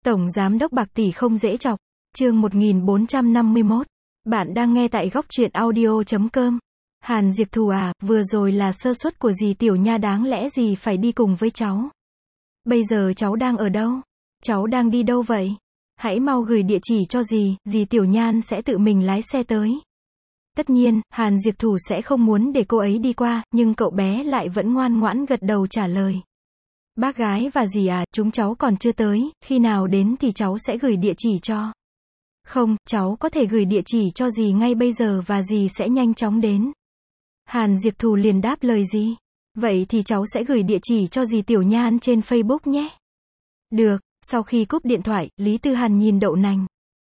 Tổng giám đốc bạc tỷ không dễ chọc. Chương 1451. Bạn đang nghe tại góc truyện audio.com. Hàn Diệp Thù à, vừa rồi là sơ suất của dì Tiểu Nha, đáng lẽ dì phải đi cùng với cháu. Bây giờ cháu đang ở đâu? Cháu đang đi đâu vậy? Hãy mau gửi địa chỉ cho dì Tiểu Nhan sẽ tự mình lái xe tới. Tất nhiên, Hàn Diệp Thù sẽ không muốn để cô ấy đi qua, nhưng cậu bé lại vẫn ngoan ngoãn gật đầu trả lời. Bác gái và dì à, chúng cháu còn chưa tới, khi nào đến thì cháu sẽ gửi địa chỉ cho. Không, cháu có thể gửi địa chỉ cho dì ngay bây giờ và dì sẽ nhanh chóng đến. Hàn Diệp Thù liền đáp lời dì. Vậy thì cháu sẽ gửi địa chỉ cho dì Tiểu Nhan trên Facebook nhé. Được, sau khi cúp điện thoại, Lý Tư Hàn nhìn Đậu Nành.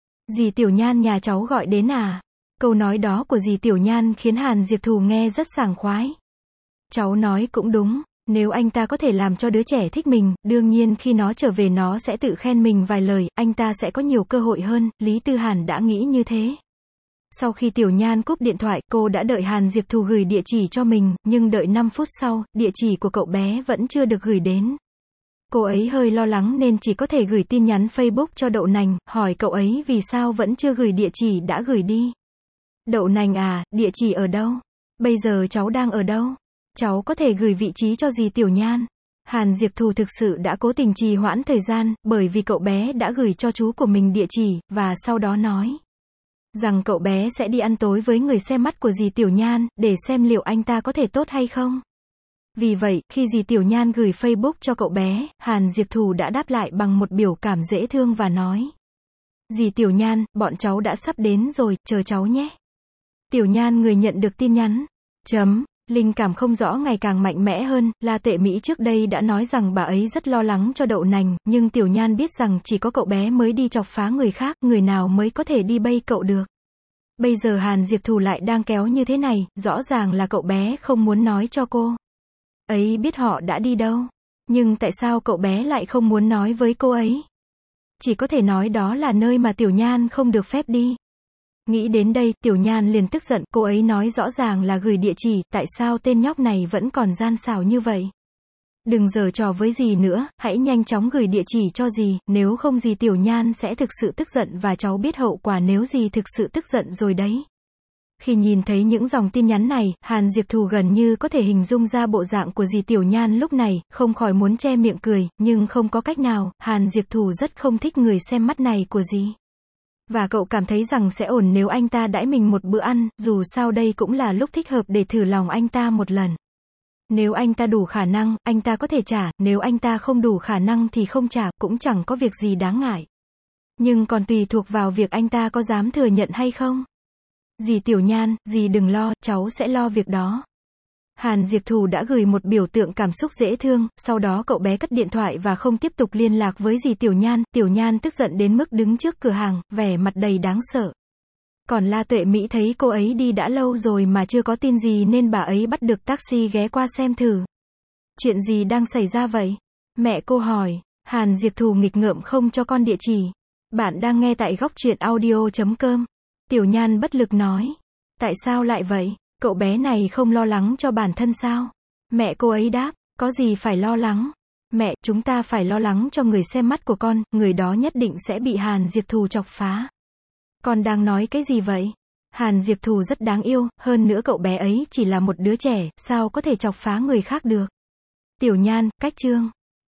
Dì Tiểu Nhan nhà cháu gọi đến à? Câu nói đó của dì Tiểu Nhan khiến Hàn Diệp Thù nghe rất sảng khoái. Cháu nói cũng đúng. Nếu anh ta có thể làm cho đứa trẻ thích mình, đương nhiên khi nó trở về nó sẽ tự khen mình vài lời, anh ta sẽ có nhiều cơ hội hơn, Lý Tư Hàn đã nghĩ như thế. Sau khi Tiểu Nhan cúp điện thoại, cô đã đợi Hàn Diệp Thù gửi địa chỉ cho mình, nhưng đợi 5 phút sau, địa chỉ của cậu bé vẫn chưa được gửi đến. Cô ấy hơi lo lắng nên chỉ có thể gửi tin nhắn Facebook cho Đậu Nành, hỏi cậu ấy vì sao vẫn chưa gửi địa chỉ đã gửi đi. Đậu Nành à, địa chỉ ở đâu? Bây giờ cháu đang ở đâu? Cháu có thể gửi vị trí cho dì Tiểu Nhan. Hàn Diệp Thù thực sự đã cố tình trì hoãn thời gian, bởi vì cậu bé đã gửi cho chú của mình địa chỉ, và sau đó nói rằng cậu bé sẽ đi ăn tối với người xem mắt của dì Tiểu Nhan, để xem liệu anh ta có thể tốt hay không. Vì vậy, khi dì Tiểu Nhan gửi Facebook cho cậu bé, Hàn Diệp Thù đã đáp lại bằng một biểu cảm dễ thương và nói. Dì Tiểu Nhan, bọn cháu đã sắp đến rồi, chờ cháu nhé. Tiểu Nhan người nhận được tin nhắn. Linh cảm không rõ ngày càng mạnh mẽ hơn, La Tuệ Mỹ trước đây đã nói rằng bà ấy rất lo lắng cho Đậu Nành, nhưng Tiểu Nhan biết rằng chỉ có cậu bé mới đi chọc phá người khác, người nào mới có thể đi bẫy cậu được. Bây giờ Hàn Diệp Thù lại đang kéo như thế này, rõ ràng là cậu bé không muốn nói cho cô ấy biết họ đã đi đâu. Nhưng tại sao cậu bé lại không muốn nói với cô ấy? Chỉ có thể nói đó là nơi mà Tiểu Nhan không được phép đi. Nghĩ đến đây, Tiểu Nhan liền tức giận, cô ấy nói rõ ràng là gửi địa chỉ, tại sao tên nhóc này vẫn còn gian xảo như vậy? Đừng giở trò với dì nữa, hãy nhanh chóng gửi địa chỉ cho dì, nếu không dì Tiểu Nhan sẽ thực sự tức giận và cháu biết hậu quả nếu dì thực sự tức giận rồi đấy. Khi nhìn thấy những dòng tin nhắn này, Hàn Diệp Thù gần như có thể hình dung ra bộ dạng của dì Tiểu Nhan lúc này, không khỏi muốn che miệng cười, nhưng không có cách nào, Hàn Diệp Thù rất không thích người xem mắt này của dì. Và cậu cảm thấy rằng sẽ ổn nếu anh ta đãi mình một bữa ăn, dù sao đây cũng là lúc thích hợp để thử lòng anh ta một lần. Nếu anh ta đủ khả năng, anh ta có thể trả, nếu anh ta không đủ khả năng thì không trả, cũng chẳng có việc gì đáng ngại. Nhưng còn tùy thuộc vào việc anh ta có dám thừa nhận hay không. Dì Tiểu Nhan, dì đừng lo, cháu sẽ lo việc đó. Hàn Diệp Thù đã gửi một biểu tượng cảm xúc dễ thương, sau đó cậu bé cất điện thoại và không tiếp tục liên lạc với dì Tiểu Nhan. Tiểu Nhan tức giận đến mức đứng trước cửa hàng, vẻ mặt đầy đáng sợ. Còn La Tuệ Mỹ thấy cô ấy đi đã lâu rồi mà chưa có tin gì nên bà ấy bắt được taxi ghé qua xem thử. Chuyện gì đang xảy ra vậy? Mẹ cô hỏi. Hàn Diệp Thù nghịch ngợm không cho con địa chỉ. Bạn đang nghe tại góc truyện audio.com. Tiểu Nhan bất lực nói. Tại sao lại vậy? Cậu bé này không lo lắng cho bản thân sao? Mẹ cô ấy đáp, có gì phải lo lắng? Mẹ, chúng ta phải lo lắng cho người xem mắt của con, người đó nhất định sẽ bị Hàn Diệp Thù chọc phá. Con đang nói cái gì vậy? Hàn Diệp Thù rất đáng yêu, hơn nữa cậu bé ấy chỉ là một đứa trẻ, sao có thể chọc phá người khác được? Tiểu Nhan, cách chương.